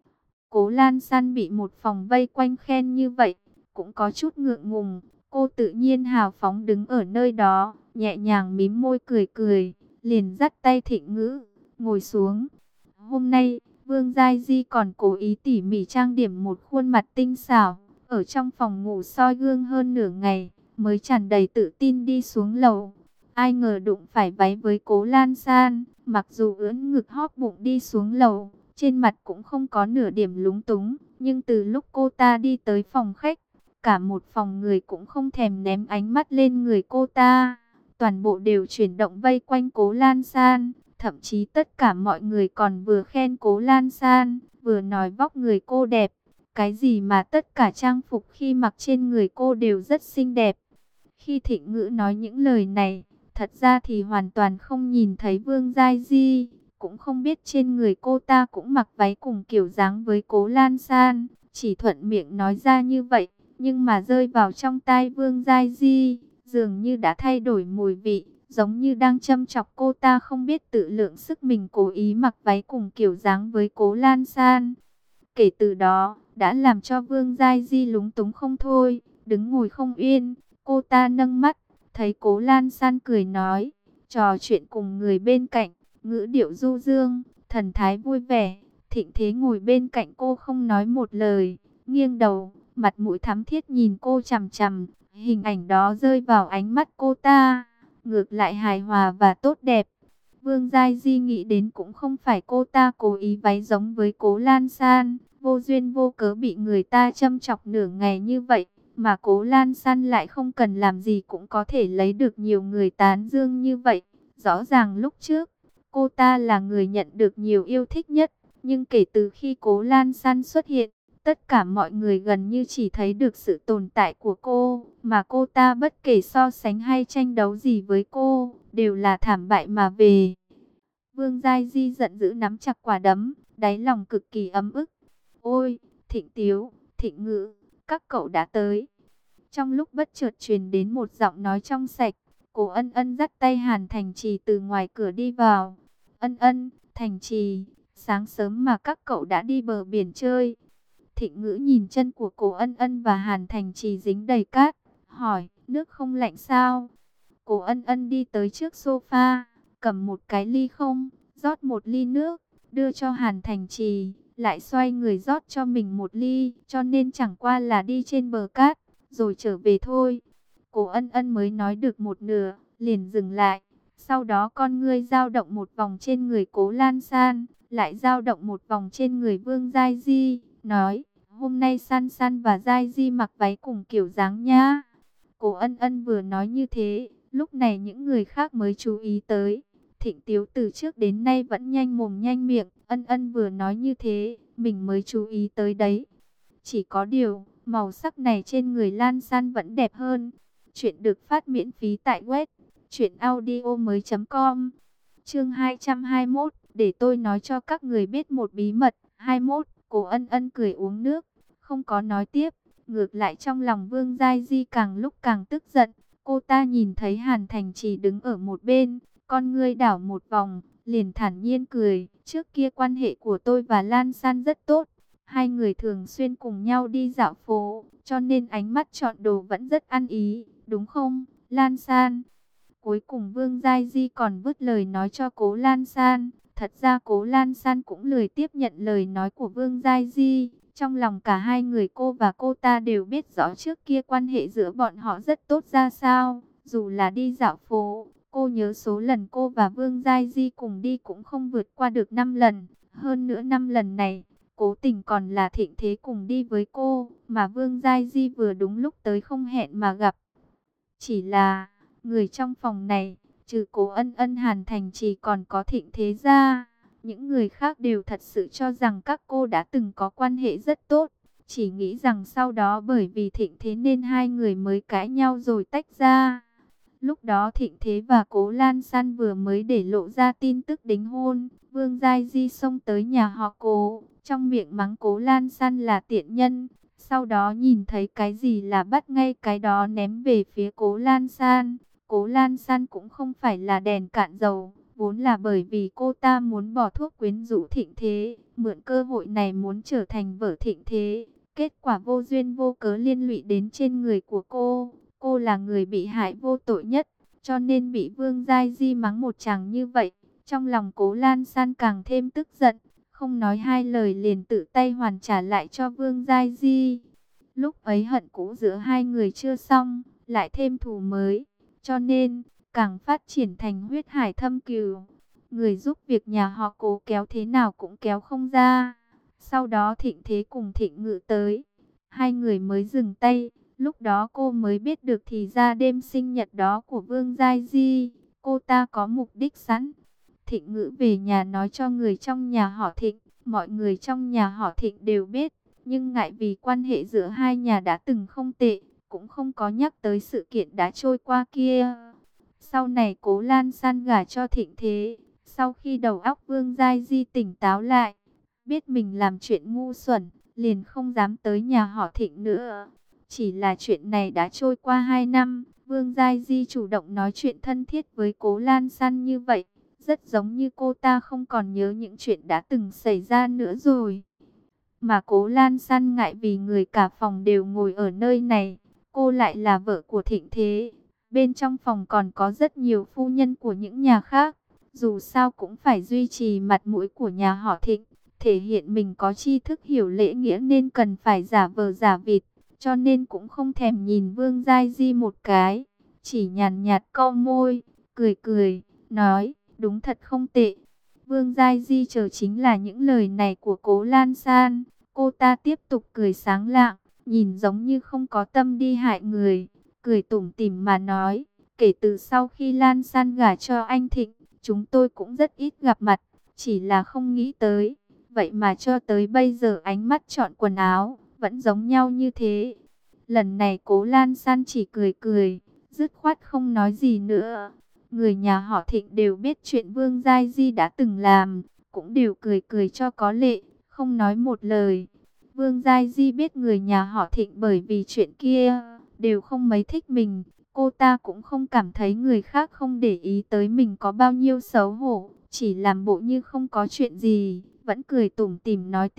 Cố Lan San bị một phòng vây quanh khen như vậy, cũng có chút ngượng ngùng. Cô tự nhiên hào phóng đứng ở nơi đó, nhẹ nhàng mím môi cười cười, liền dắt tay Thịnh Ngữ, ngồi xuống. Hôm nay, Vương Giai Di còn cố ý tỉ mỉ trang điểm một khuôn mặt tinh xảo, ở trong phòng ngủ soi gương hơn nửa ngày, mới tràn đầy tự tin đi xuống lầu. Ai ngờ đụng phải váy với Cố Lan San, mặc dù ưỡn ngực hóp bụng đi xuống lầu, trên mặt cũng không có nửa điểm lúng túng, nhưng từ lúc cô ta đi tới phòng khách, cả một phòng người cũng không thèm ném ánh mắt lên người cô ta. Toàn bộ đều chuyển động vây quanh Cố Lan San, thậm chí tất cả mọi người còn vừa khen Cố Lan San, vừa nói vóc người cô đẹp. Cái gì mà tất cả trang phục khi mặc trên người cô đều rất xinh đẹp. Khi Thịnh Ngữ nói những lời này, thật ra thì hoàn toàn không nhìn thấy Vương Giai Di, cũng không biết trên người cô ta cũng mặc váy cùng kiểu dáng với Cố Lan San, chỉ thuận miệng nói ra như vậy, nhưng mà rơi vào trong tai Vương Giai Di, dường như đã thay đổi mùi vị, giống như đang châm chọc cô ta không biết tự lượng sức mình cố ý mặc váy cùng kiểu dáng với Cố Lan San. Kể từ đó, đã làm cho Vương Giai Di lúng túng không thôi, đứng ngồi không yên. Cô ta nâng mắt, thấy Cố Lan San cười nói, trò chuyện cùng người bên cạnh, ngữ điệu du dương, thần thái vui vẻ. Thịnh Thế ngồi bên cạnh cô không nói một lời, nghiêng đầu, mặt mũi thắm thiết nhìn cô chằm chằm. Hình ảnh đó rơi vào ánh mắt cô ta, ngược lại hài hòa và tốt đẹp. Vương Giai Di nghĩ đến cũng không phải cô ta cố ý váy giống với Cố Lan San, vô duyên vô cớ bị người ta châm chọc nửa ngày như vậy, mà Cố Lan San lại không cần làm gì cũng có thể lấy được nhiều người tán dương như vậy. Rõ ràng lúc trước, cô ta là người nhận được nhiều yêu thích nhất, nhưng kể từ khi Cố Lan San xuất hiện, tất cả mọi người gần như chỉ thấy được sự tồn tại của cô, mà cô ta bất kể so sánh hay tranh đấu gì với cô, đều là thảm bại mà về. Vương Giai Di giận dữ nắm chặt quả đấm, đáy lòng cực kỳ ấm ức. Ôi, Thịnh Tiếu, Thịnh Ngữ, các cậu đã tới. Trong lúc bất chợt truyền đến một giọng nói trong sạch, Cố Ân Ân dắt tay Hàn Thành Trì từ ngoài cửa đi vào. Ân Ân, Thành Trì, sáng sớm mà các cậu đã đi bờ biển chơi. Thịnh Ngữ nhìn chân của Cố Ân Ân và Hàn Thành Trì dính đầy cát, hỏi, nước không lạnh sao? Cố Ân Ân đi tới trước sofa, cầm một cái ly không, rót một ly nước, đưa cho Hàn Thành Trì, lại xoay người rót cho mình một ly, cho nên chẳng qua là đi trên bờ cát, rồi trở về thôi. Cố Ân Ân mới nói được một nửa, liền dừng lại, sau đó con ngươi dao động một vòng trên người Cố Lan San, lại dao động một vòng trên người Vương Giai Di, nói, hôm nay San San và Giai Di mặc váy cùng kiểu dáng nhá. Cố Ân Ân vừa nói như thế, lúc này những người khác mới chú ý tới. Thịnh Tiếu từ trước đến nay vẫn nhanh mồm nhanh miệng, Ân Ân vừa nói như thế, mình mới chú ý tới đấy. Chỉ có điều, màu sắc này trên người Lan San vẫn đẹp hơn. Chuyện được phát miễn phí tại web truyện audio mới chấm com. Chương hai trăm hai mươi mốt, để tôi nói cho các người biết một bí mật. hai mươi mốt, Cố Ân Ân cười uống nước, không có nói tiếp. Ngược lại trong lòng Vương Giai Di càng lúc càng tức giận. Cô ta nhìn thấy Hàn Thành Trì đứng ở một bên, con ngươi đảo một vòng, liền thản nhiên cười. Trước kia quan hệ của tôi và Lan San rất tốt. Hai người thường xuyên cùng nhau đi dạo phố, cho nên ánh mắt chọn đồ vẫn rất ăn ý, đúng không, Lan San? Cuối cùng Vương Giai Di còn vứt lời nói cho Cố Lan San. Thật ra Cố Lan San cũng lười tiếp nhận lời nói của Vương Giai Di. Trong lòng cả hai người cô và cô ta đều biết rõ trước kia quan hệ giữa bọn họ rất tốt ra sao. Dù là đi dạo phố, cô nhớ số lần cô và Vương Giai Di cùng đi cũng không vượt qua được năm lần. Hơn nữa năm lần này, cố tình còn là Thịnh Thế cùng đi với cô, mà Vương Giai Di vừa đúng lúc tới không hẹn mà gặp. Chỉ là, người trong phòng này, trừ Cố Ân Ân, Hàn Thành Trì còn có Thịnh Thế ra. Những người khác đều thật sự cho rằng các cô đã từng có quan hệ rất tốt. Chỉ nghĩ rằng sau đó bởi vì Thịnh Thế nên hai người mới cãi nhau rồi tách ra. Lúc đó Thịnh Thế và Cố Lan San vừa mới để lộ ra tin tức đính hôn. Vương Giai Di xông tới nhà họ Cố, trong miệng mắng Cố Lan San là tiện nhân. Sau đó nhìn thấy cái gì là bắt ngay cái đó ném về phía Cố Lan San. Cố Lan San cũng không phải là đèn cạn dầu, vốn là bởi vì cô ta muốn bỏ thuốc quyến rũ Thịnh Thế, mượn cơ hội này muốn trở thành vợ Thịnh Thế. Kết quả vô duyên vô cớ liên lụy đến trên người của cô. Cô là người bị hại vô tội nhất, cho nên bị Vương Giai Di mắng một tràng như vậy. Trong lòng Cố Lan San càng thêm tức giận, không nói hai lời liền tự tay hoàn trả lại cho Vương Giai Di. Lúc ấy hận cũ giữa hai người chưa xong, lại thêm thù mới, cho nên càng phát triển thành huyết hải thâm cừu. Người giúp việc nhà họ Cố kéo thế nào cũng kéo không ra. Sau đó Thịnh Thế cùng Thịnh Ngự tới, hai người mới dừng tay. Lúc đó cô mới biết được thì ra đêm sinh nhật đó của Vương Giai Di, cô ta có mục đích sẵn. Thịnh Ngữ về nhà nói cho người trong nhà họ Thịnh, mọi người trong nhà họ Thịnh đều biết, nhưng ngại vì quan hệ giữa hai nhà đã từng không tệ, cũng không có nhắc tới sự kiện đã trôi qua kia. Sau này Cố Lan San gả cho Thịnh Thế, sau khi đầu óc Vương Giai Di tỉnh táo lại, biết mình làm chuyện ngu xuẩn, liền không dám tới nhà họ Thịnh nữa. Chỉ là chuyện này đã trôi qua hai năm, Vương Giai Di chủ động nói chuyện thân thiết với Cố Lan San như vậy, rất giống như cô ta không còn nhớ những chuyện đã từng xảy ra nữa rồi. Mà Cố Lan San ngại vì người cả phòng đều ngồi ở nơi này, cô lại là vợ của Thịnh Thế. Bên trong phòng còn có rất nhiều phu nhân của những nhà khác, dù sao cũng phải duy trì mặt mũi của nhà họ Thịnh, thể hiện mình có tri thức hiểu lễ nghĩa nên cần phải giả vờ giả vịt. Cho nên cũng không thèm nhìn Vương Giai Di một cái, chỉ nhàn nhạt cau môi, cười cười, nói, đúng thật không tệ. Vương Giai Di chờ chính là những lời này của Cố Lan San. Cô ta tiếp tục cười sáng lạng, nhìn giống như không có tâm đi hại người, cười tủm tỉm mà nói, kể từ sau khi Lan San gả cho anh Thịnh, chúng tôi cũng rất ít gặp mặt, chỉ là không nghĩ tới, vậy mà cho tới bây giờ ánh mắt chọn quần áo vẫn giống nhau như thế. Lần này Cố Lan San chỉ cười cười, dứt khoát không nói gì nữa. Người nhà họ Thịnh đều biết chuyện Vương Giai Di đã từng làm, cũng đều cười cười cho có lệ, không nói một lời. Vương Giai Di biết người nhà họ Thịnh bởi vì chuyện kia đều không mấy thích mình, cô ta cũng không cảm thấy người khác không để ý tới mình có bao nhiêu xấu hổ, chỉ làm bộ như không có chuyện gì, vẫn cười tủm tỉm nói tiếp,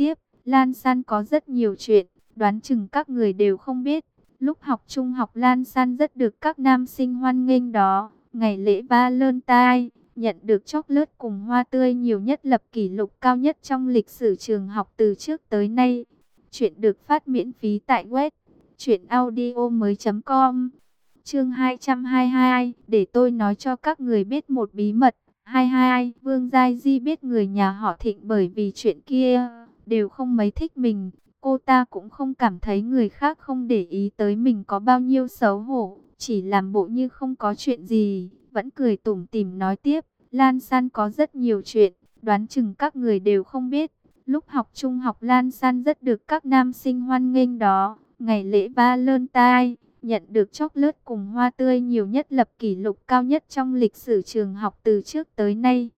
Lan San có rất nhiều chuyện, đoán chừng các người đều không biết. Lúc học trung học Lan San rất được các nam sinh hoan nghênh đó. Ngày lễ Valentine, nhận được chocolate cùng hoa tươi nhiều nhất, lập kỷ lục cao nhất trong lịch sử trường học từ trước tới nay. Chuyện được phát miễn phí tại web truyệnaudiomoi chấm com. Chương hai trăm hai mươi hai, để tôi nói cho các người biết một bí mật. hai mươi hai, Vương Giai Di biết người nhà họ Thịnh bởi vì chuyện kia đều không mấy thích mình. Cô ta cũng không cảm thấy người khác không để ý tới mình có bao nhiêu xấu hổ, chỉ làm bộ như không có chuyện gì, vẫn cười tủm tỉm nói tiếp. Lan San có rất nhiều chuyện, đoán chừng các người đều không biết. Lúc học trung học Lan San rất được các nam sinh hoan nghênh đó. Ngày lễ Valentine, nhận được chocolate cùng hoa tươi nhiều nhất, lập kỷ lục cao nhất trong lịch sử trường học từ trước tới nay.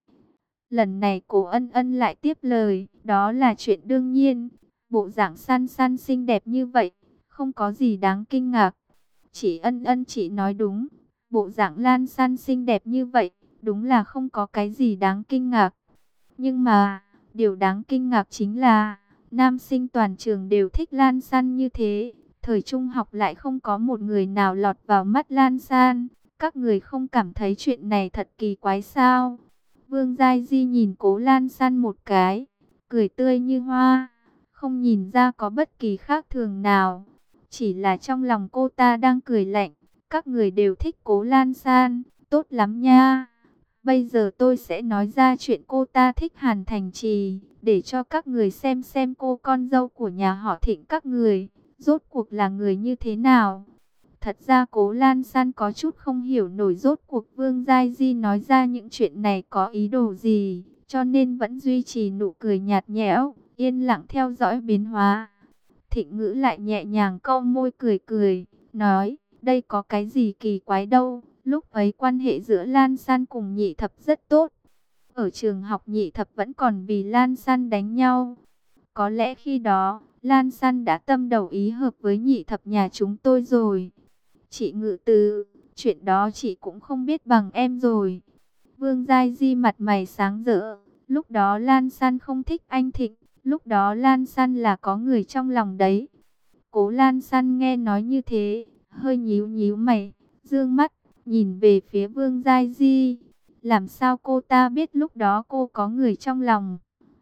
Lần này Cố Ân Ân lại tiếp lời, đó là chuyện đương nhiên. Bộ dạng San San xinh đẹp như vậy, không có gì đáng kinh ngạc. Chị Ân Ân chị nói đúng, bộ dạng Lan San xinh đẹp như vậy, đúng là không có cái gì đáng kinh ngạc. Nhưng mà, điều đáng kinh ngạc chính là, nam sinh toàn trường đều thích Lan San như thế. Thời trung học lại không có một người nào lọt vào mắt Lan San. Các người không cảm thấy chuyện này thật kỳ quái sao? Vương Giai Di nhìn Cố Lan San một cái, cười tươi như hoa, không nhìn ra có bất kỳ khác thường nào. Chỉ là trong lòng cô ta đang cười lạnh. Các người đều thích Cố Lan San, tốt lắm nha. Bây giờ tôi sẽ nói ra chuyện cô ta thích Hàn Thành Trì, để cho các người xem xem cô con dâu của nhà họ Thịnh các người rốt cuộc là người như thế nào. Thật ra Cố Lan San có chút không hiểu nổi rốt cuộc Vương Giai Di nói ra những chuyện này có ý đồ gì, cho nên vẫn duy trì nụ cười nhạt nhẽo, yên lặng theo dõi biến hóa. Thịnh Ngữ lại nhẹ nhàng cau môi cười cười, nói, đây có cái gì kỳ quái đâu, lúc ấy quan hệ giữa Lan San cùng Nhị Thập rất tốt. Ở trường học Nhị Thập vẫn còn vì Lan San đánh nhau. Có lẽ khi đó, Lan San đã tâm đầu ý hợp với Nhị Thập nhà chúng tôi rồi. Chị Ngự Từ, chuyện đó chị cũng không biết bằng em rồi. Vương Giai Di mặt mày sáng rỡ, lúc đó Lan San không thích anh Thịnh, lúc đó Lan San là có người trong lòng đấy. Cố Lan San nghe nói như thế, hơi nhíu nhíu mày, dương mắt, nhìn về phía Vương Giai Di. Làm sao cô ta biết lúc đó cô có người trong lòng?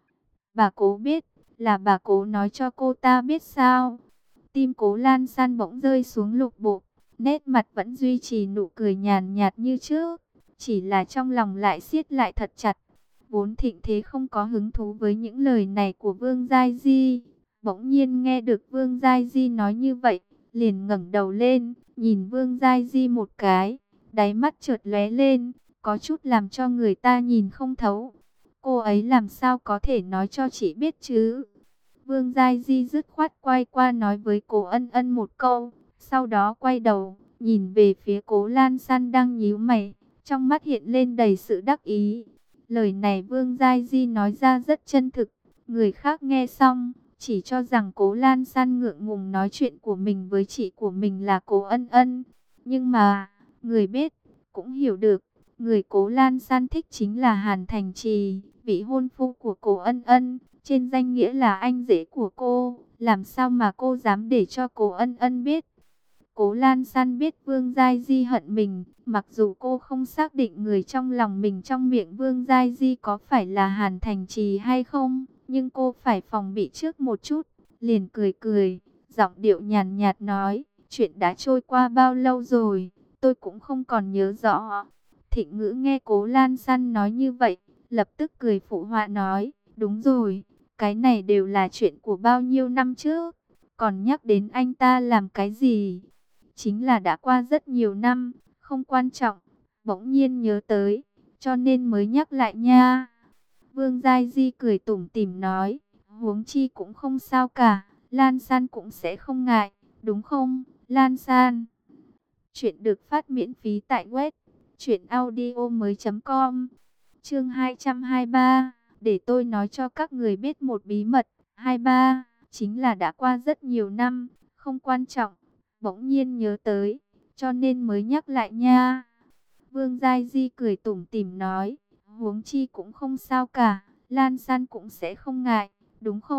Bà Cố biết, là bà Cố nói cho cô ta biết sao? Tim Cố Lan San bỗng rơi xuống lục bộ, nét mặt vẫn duy trì nụ cười nhàn nhạt như trước, chỉ là trong lòng lại siết lại thật chặt. Vốn Thịnh Thế không có hứng thú với những lời này của Vương Giai Di, bỗng nhiên nghe được Vương Giai Di nói như vậy, liền ngẩng đầu lên, nhìn Vương Giai Di một cái, đáy mắt chợt lóe lên, có chút làm cho người ta nhìn không thấu. Cô ấy làm sao có thể nói cho chị biết chứ? Vương Giai Di dứt khoát quay qua nói với Cố Ân Ân một câu, sau đó quay đầu, nhìn về phía Cố Lan San đang nhíu mày, trong mắt hiện lên đầy sự đắc ý. Lời này Vương Giai Di nói ra rất chân thực, người khác nghe xong, chỉ cho rằng Cố Lan San ngượng ngùng nói chuyện của mình với chị của mình là Cố Ân Ân. Nhưng mà, người biết, cũng hiểu được, người Cố Lan San thích chính là Hàn Thành Trì, vị hôn phu của Cố Ân Ân, trên danh nghĩa là anh rể của cô, làm sao mà cô dám để cho Cố Ân Ân biết. Cố Lan San biết Vương Giai Di hận mình, mặc dù cô không xác định người trong lòng mình trong miệng Vương Giai Di có phải là Hàn Thành Trì hay không, nhưng cô phải phòng bị trước một chút, liền cười cười, giọng điệu nhàn nhạt nói, chuyện đã trôi qua bao lâu rồi, tôi cũng không còn nhớ rõ. Thịnh Ngữ nghe Cố Lan San nói như vậy, lập tức cười phụ họa nói, đúng rồi, cái này đều là chuyện của bao nhiêu năm trước, còn nhắc đến anh ta làm cái gì? Chính là đã qua rất nhiều năm, không quan trọng, bỗng nhiên nhớ tới, cho nên mới nhắc lại nha. Vương Giai Di cười tủm tỉm nói, huống chi cũng không sao cả, Lan San cũng sẽ không ngại, đúng không, Lan San? Chuyện được phát miễn phí tại web truyệnaudiomoi chấm com. Chương hai trăm hai mươi ba, để tôi nói cho các người biết một bí mật. hai mươi ba, chính là đã qua rất nhiều năm, không quan trọng, bỗng nhiên nhớ tới, cho nên mới nhắc lại nha. Vương Giai Di cười tủm tỉm nói, huống chi cũng không sao cả, Lan San cũng sẽ không ngại, đúng không,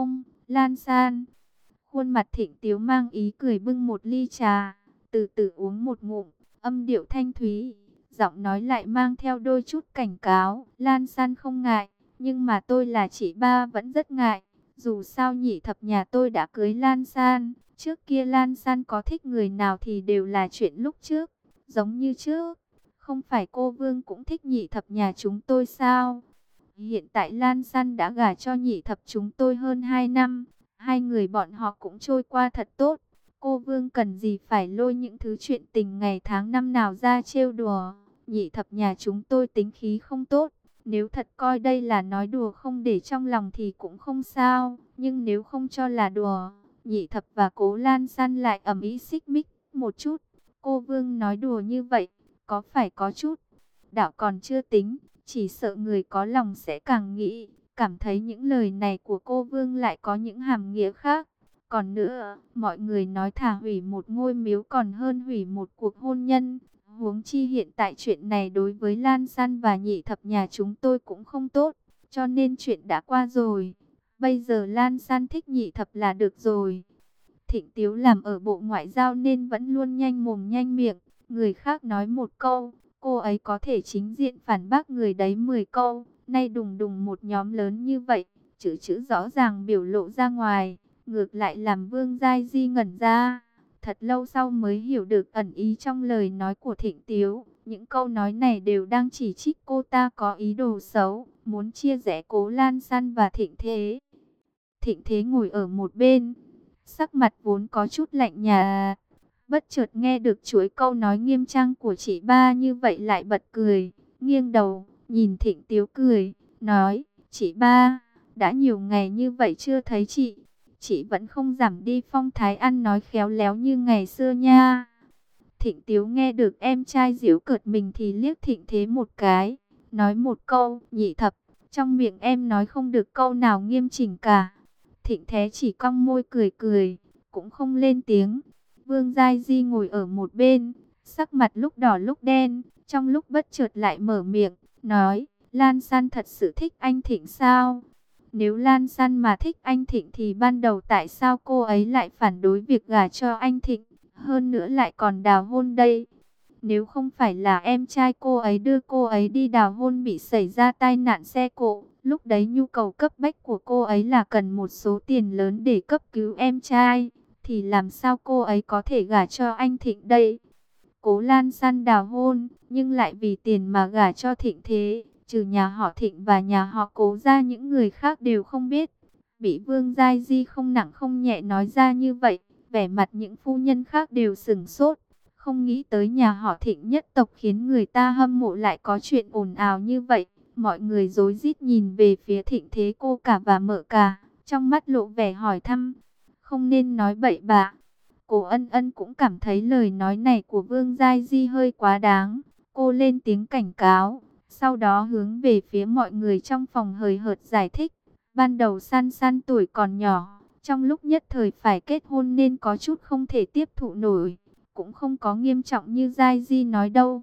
Lan San. Khuôn mặt Thịnh Tiếu mang ý cười bưng một ly trà, từ từ uống một ngụm, âm điệu thanh thúy, giọng nói lại mang theo đôi chút cảnh cáo. Lan San không ngại, nhưng mà tôi là chị ba vẫn rất ngại. Dù sao Nhị Thập nhà tôi đã cưới Lan San, trước kia Lan San có thích người nào thì đều là chuyện lúc trước. Giống như trước, không phải cô Vương cũng thích Nhị Thập nhà chúng tôi sao? Hiện tại Lan San đã gả cho Nhị Thập chúng tôi hơn hai năm, hai người bọn họ cũng trôi qua thật tốt. Cô Vương cần gì phải lôi những thứ chuyện tình ngày tháng năm nào ra trêu đùa. Nhị Thập nhà chúng tôi tính khí không tốt, nếu thật coi đây là nói đùa không để trong lòng thì cũng không sao. Nhưng nếu không cho là đùa, Nhị Thập và Cố Lan San lại ầm ĩ xích mích một chút. Cô Vương nói đùa như vậy, có phải có chút đạo còn chưa tính, chỉ sợ người có lòng sẽ càng nghĩ, cảm thấy những lời này của cô Vương lại có những hàm nghĩa khác. Còn nữa, mọi người nói thà hủy một ngôi miếu còn hơn hủy một cuộc hôn nhân. Huống chi hiện tại chuyện này đối với Lan San và Nhị Thập nhà chúng tôi cũng không tốt, cho nên chuyện đã qua rồi. Bây giờ Lan San thích Nhị Thập là được rồi. Thịnh Tiếu làm ở Bộ Ngoại giao nên vẫn luôn nhanh mồm nhanh miệng. Người khác nói một câu, cô ấy có thể chính diện phản bác người đấy mười câu. Nay đùng đùng một nhóm lớn như vậy, chữ chữ rõ ràng biểu lộ ra ngoài, ngược lại làm Vương Giai Di ngẩn ra. Thật lâu sau mới hiểu được ẩn ý trong lời nói của Thịnh Tiếu. Những câu nói này đều đang chỉ trích cô ta có ý đồ xấu, muốn chia rẽ Cố Lan San và Thịnh Thế. Thịnh Thế ngồi ở một bên, sắc mặt vốn có chút lạnh nhạt, bất chợt nghe được chuỗi câu nói nghiêm trang của chị ba như vậy lại bật cười, nghiêng đầu, nhìn Thịnh Tiếu cười, nói, chị ba, đã nhiều ngày như vậy chưa thấy chị, chị vẫn không giảm đi phong thái ăn nói khéo léo như ngày xưa nha. Thịnh Tiếu nghe được em trai giễu cợt mình thì liếc Thịnh Thế một cái, nói một câu, Nhị Thập, trong miệng em nói không được câu nào nghiêm chỉnh cả. Thịnh Thế chỉ cong môi cười cười, cũng không lên tiếng. Vương Giai Di ngồi ở một bên, sắc mặt lúc đỏ lúc đen, trong lúc bất chợt lại mở miệng, nói, Lan San thật sự thích anh Thịnh sao? Nếu Lan San mà thích anh Thịnh thì ban đầu tại sao cô ấy lại phản đối việc gả cho anh Thịnh, hơn nữa lại còn đào hôn đây? Nếu không phải là em trai cô ấy đưa cô ấy đi đào hôn bị xảy ra tai nạn xe cộ, lúc đấy nhu cầu cấp bách của cô ấy là cần một số tiền lớn để cấp cứu em trai, thì làm sao cô ấy có thể gả cho anh Thịnh đây? Cố Lan San đào hôn, nhưng lại vì tiền mà gả cho Thịnh Thế, trừ nhà họ Thịnh và nhà họ Cố ra những người khác đều không biết. Bị Vương Giai Di không nặng không nhẹ nói ra như vậy, vẻ mặt những phu nhân khác đều sửng sốt. Không nghĩ tới nhà họ Thịnh nhất tộc khiến người ta hâm mộ lại có chuyện ồn ào như vậy. Mọi người rối rít nhìn về phía Thịnh Thế cô cả và mợ cả, trong mắt lộ vẻ hỏi thăm. Không nên nói bậy bạ. Cô Ân Ân cũng cảm thấy lời nói này của Vương Giai Di hơi quá đáng. Cô lên tiếng cảnh cáo, sau đó hướng về phía mọi người trong phòng hời hợt giải thích. Ban đầu San San tuổi còn nhỏ, trong lúc nhất thời phải kết hôn nên có chút không thể tiếp thụ nổi. Cũng không có nghiêm trọng như Giai Di nói đâu.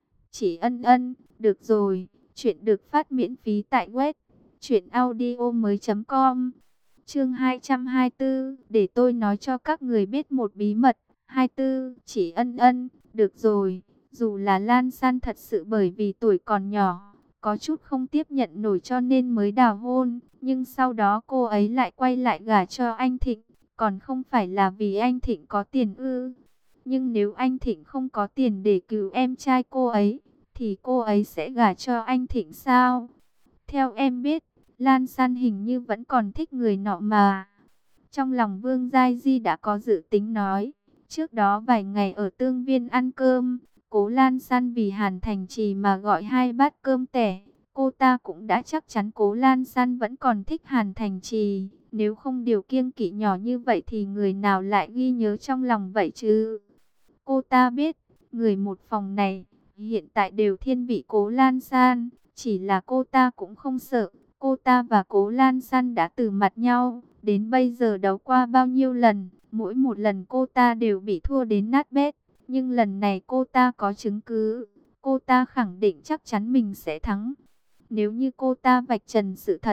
Chỉ Ân Ân, được rồi, chuyện được phát miễn phí tại web truyện audio mới chấm com. Chương hai trăm hai mươi tư, để tôi nói cho các người biết một bí mật. hai mươi tư, chỉ Ân Ân, được rồi, dù là Lan San thật sự bởi vì tuổi còn nhỏ, có chút không tiếp nhận nổi cho nên mới đào hôn, nhưng sau đó cô ấy lại quay lại gả cho anh Thịnh, còn không phải là vì anh Thịnh có tiền ư? Nhưng nếu anh Thịnh không có tiền để cứu em trai cô ấy, thì cô ấy sẽ gả cho anh Thịnh sao? Theo em biết, Lan San hình như vẫn còn thích người nọ mà. Trong lòng Vương Giai Di đã có dự tính nói. Trước đó vài ngày ở Tương Viên ăn cơm, Cố Lan San vì Hàn Thành Trì mà gọi hai bát cơm tẻ. Cô ta cũng đã chắc chắn Cố Lan San vẫn còn thích Hàn Thành Trì. Nếu không điều kiêng kỵ nhỏ như vậy thì người nào lại ghi nhớ trong lòng vậy chứ? Cô ta biết, người một phòng này hiện tại đều thiên vị Cố Lan San. Chỉ là cô ta cũng không sợ. Cô ta và Cố Lan San đã từ mặt nhau, đến bây giờ đấu qua bao nhiêu lần, mỗi một lần cô ta đều bị thua đến nát bét. Nhưng lần này cô ta có chứng cứ, cô ta khẳng định chắc chắn mình sẽ thắng. Nếu như cô ta vạch trần sự thật,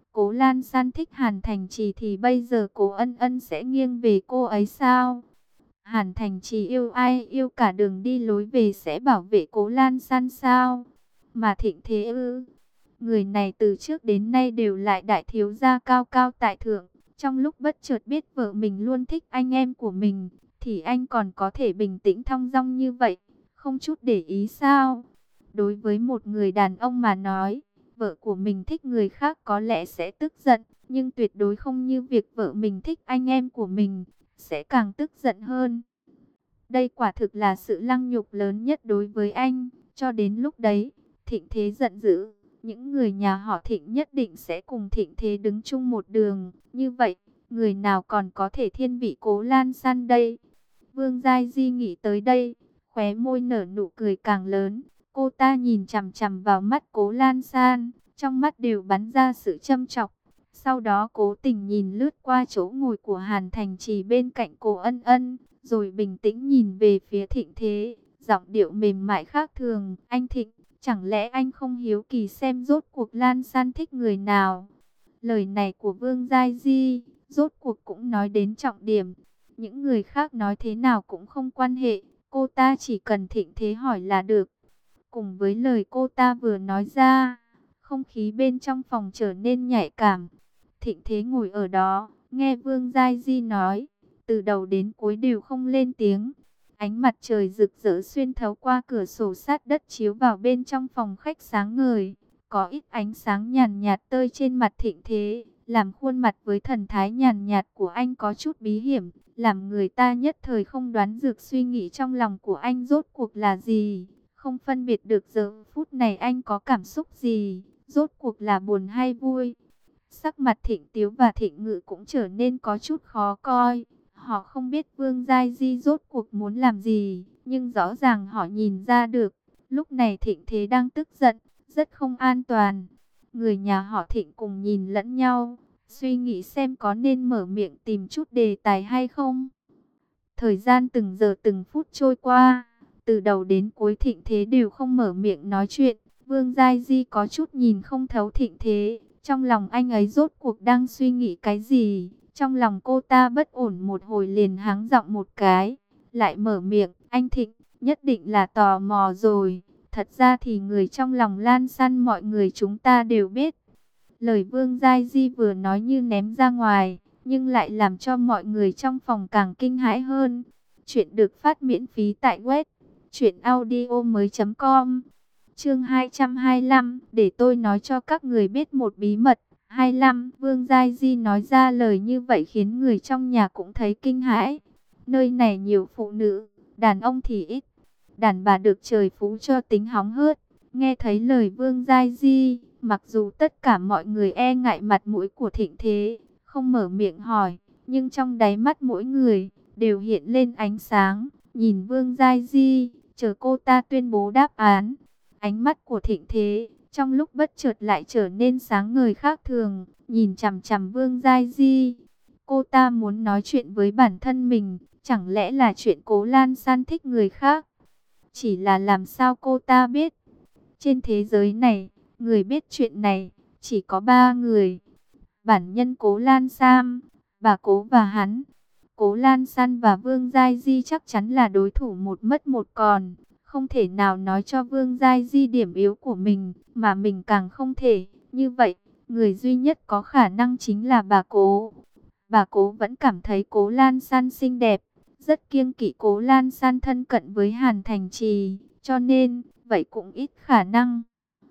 Cố Lan San thích Hàn Thành Trì thì bây giờ Cố Ân Ân sẽ nghiêng về cô ấy sao? Hàn Thành Trì yêu ai yêu cả đường đi lối về sẽ bảo vệ Cố Lan San sao? Mà Thịnh Thế ư? Người này từ trước đến nay đều lại đại thiếu gia cao cao tại thượng. Trong lúc bất chợt biết vợ mình luôn thích anh em của mình, thì anh còn có thể bình tĩnh thong dong như vậy, không chút để ý sao? Đối với một người đàn ông mà nói, vợ của mình thích người khác có lẽ sẽ tức giận, nhưng tuyệt đối không như việc vợ mình thích anh em của mình, sẽ càng tức giận hơn. Đây quả thực là sự lăng nhục lớn nhất đối với anh. Cho đến lúc đấy, Thịnh Thế giận dữ, những người nhà họ Thịnh nhất định sẽ cùng Thịnh Thế đứng chung một đường. Như vậy, người nào còn có thể thiên vị Cố Lan San đây? Vương Giai Di nghĩ tới đây, khóe môi nở nụ cười càng lớn. Cô ta nhìn chằm chằm vào mắt Cố Lan San, trong mắt đều bắn ra sự châm chọc. Sau đó cố tình nhìn lướt qua chỗ ngồi của Hàn Thành Trì bên cạnh Cố Ân Ân, rồi bình tĩnh nhìn về phía Thịnh Thế, giọng điệu mềm mại khác thường. Anh Thịnh, chẳng lẽ anh không hiếu kỳ xem rốt cuộc Lan San thích người nào? Lời này của Vương Giai Di, rốt cuộc cũng nói đến trọng điểm. Những người khác nói thế nào cũng không quan hệ, cô ta chỉ cần Thịnh Thế hỏi là được. Cùng với lời cô ta vừa nói ra, không khí bên trong phòng trở nên nhạy cảm. Thịnh Thế ngồi ở đó, nghe Vương Giai Di nói, từ đầu đến cuối đều không lên tiếng. Ánh mặt trời rực rỡ xuyên thấu qua cửa sổ sát đất chiếu vào bên trong phòng khách sáng ngời. Có ít ánh sáng nhàn nhạt tơi trên mặt Thịnh Thế, làm khuôn mặt với thần thái nhàn nhạt của anh có chút bí hiểm, làm người ta nhất thời không đoán được suy nghĩ trong lòng của anh rốt cuộc là gì. Không phân biệt được giờ phút này anh có cảm xúc gì, rốt cuộc là buồn hay vui. Sắc mặt Thịnh Tiếu và Thịnh Ngự cũng trở nên có chút khó coi. Họ không biết Vương Giai Di rốt cuộc muốn làm gì, nhưng rõ ràng họ nhìn ra được. Lúc này Thịnh Thế đang tức giận, rất không an toàn. Người nhà họ Thịnh cùng nhìn lẫn nhau, suy nghĩ xem có nên mở miệng tìm chút đề tài hay không. Thời gian từng giờ từng phút trôi qua, từ đầu đến cuối Thịnh Thế đều không mở miệng nói chuyện. Vương Giai Di có chút nhìn không thấu Thịnh Thế, trong lòng anh ấy rốt cuộc đang suy nghĩ cái gì. Trong lòng cô ta bất ổn một hồi liền hắng giọng một cái, lại mở miệng, anh Thịnh, nhất định là tò mò rồi. Thật ra thì người trong lòng Lan San mọi người chúng ta đều biết. Lời Vương Giai Di vừa nói như ném ra ngoài, nhưng lại làm cho mọi người trong phòng càng kinh hãi hơn. Chuyện được phát miễn phí tại web truyện audio mới chấm com. Chương hai trăm hai mươi lăm, để tôi nói cho các người biết một bí mật. hai mươi lăm, Vương Giai Di nói ra lời như vậy khiến người trong nhà cũng thấy kinh hãi. Nơi này nhiều phụ nữ, đàn ông thì ít. Đàn bà được trời phú cho tính hóng hớt. Nghe thấy lời Vương Giai Di, mặc dù tất cả mọi người e ngại mặt mũi của Thịnh Thế, không mở miệng hỏi, nhưng trong đáy mắt mỗi người đều hiện lên ánh sáng. Nhìn Vương Giai Di, chờ cô ta tuyên bố đáp án. Ánh mắt của Thịnh Thế trong lúc bất chợt lại trở nên sáng ngời khác thường, nhìn chằm chằm Vương Giai Di. Cô ta muốn nói chuyện với bản thân mình, chẳng lẽ là chuyện Cố Lan San thích người khác? Chỉ là làm sao cô ta biết? Trên thế giới này, người biết chuyện này chỉ có ba người. Bản nhân Cố Lan San, bà Cố và hắn. Cố Lan San và Vương Giai Di chắc chắn là đối thủ một mất một còn. Không thể nào nói cho Vương Giai Di điểm yếu của mình, mà mình càng không thể. Như vậy, người duy nhất có khả năng chính là bà Cố. Bà Cố vẫn cảm thấy Cố Lan San xinh đẹp, rất kiêng kỵ Cố Lan San thân cận với Hàn Thành Trì, cho nên, vậy cũng ít khả năng.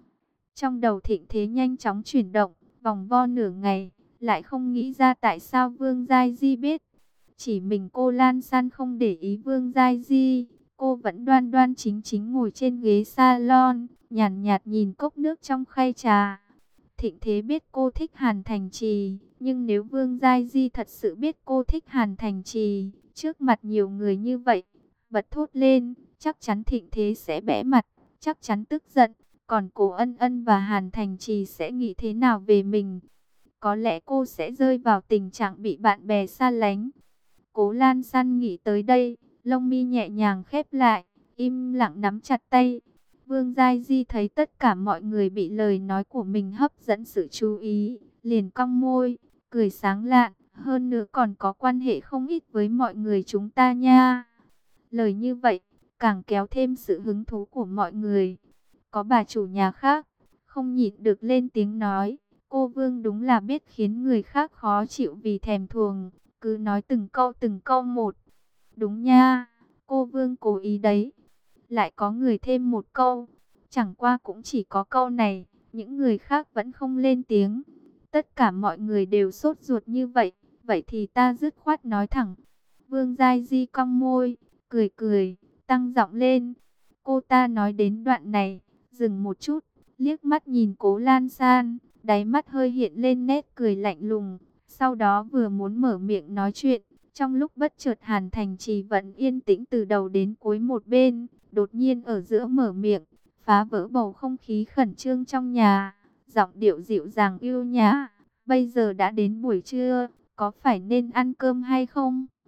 Trong đầu Thịnh Thế nhanh chóng chuyển động, vòng vo nửa ngày, lại không nghĩ ra tại sao Vương Giai Di biết. Chỉ mình cô Lan San không để ý Vương Giai Di. Cô vẫn đoan đoan chính chính ngồi trên ghế salon, nhàn nhạt, nhạt nhìn cốc nước trong khay trà. Thịnh Thế biết cô thích Hàn Thành Trì, nhưng nếu Vương Giai Di thật sự biết cô thích Hàn Thành Trì, trước mặt nhiều người như vậy, bật thốt lên, chắc chắn Thịnh Thế sẽ bẽ mặt, chắc chắn tức giận. Còn Cố Ân Ân và Hàn Thành Trì sẽ nghĩ thế nào về mình? Có lẽ cô sẽ rơi vào tình trạng bị bạn bè xa lánh. Cố Lan San nghĩ tới đây, lông mi nhẹ nhàng khép lại, im lặng nắm chặt tay. Vương Giai Di thấy tất cả mọi người bị lời nói của mình hấp dẫn sự chú ý, liền cong môi, cười sáng lạn, hơn nữa còn có quan hệ không ít với mọi người chúng ta nha. Lời như vậy, càng kéo thêm sự hứng thú của mọi người. Có bà chủ nhà khác, không nhịn được lên tiếng nói, cô Vương đúng là biết khiến người khác khó chịu vì thèm thuồng, cứ nói từng câu từng câu một. Đúng nha, cô Vương cố ý đấy. Lại có người thêm một câu, chẳng qua cũng chỉ có câu này, những người khác vẫn không lên tiếng. Tất cả mọi người đều sốt ruột như vậy, vậy thì ta dứt khoát nói thẳng. Vương Giai Di cong môi, cười cười, tăng giọng lên. Cô ta nói đến đoạn này, dừng một chút, liếc mắt nhìn Cố Lan San, đáy mắt hơi hiện lên nét cười lạnh lùng. Sau đó vừa muốn mở miệng nói chuyện, trong lúc bất chợt Hàn Thành Trì vẫn yên tĩnh từ đầu đến cuối một bên, đột nhiên ở giữa mở miệng, phá vỡ bầu không khí khẩn trương trong nhà, giọng điệu dịu dàng yêu nhã. Bây giờ đã đến buổi trưa, có phải nên ăn cơm hay không?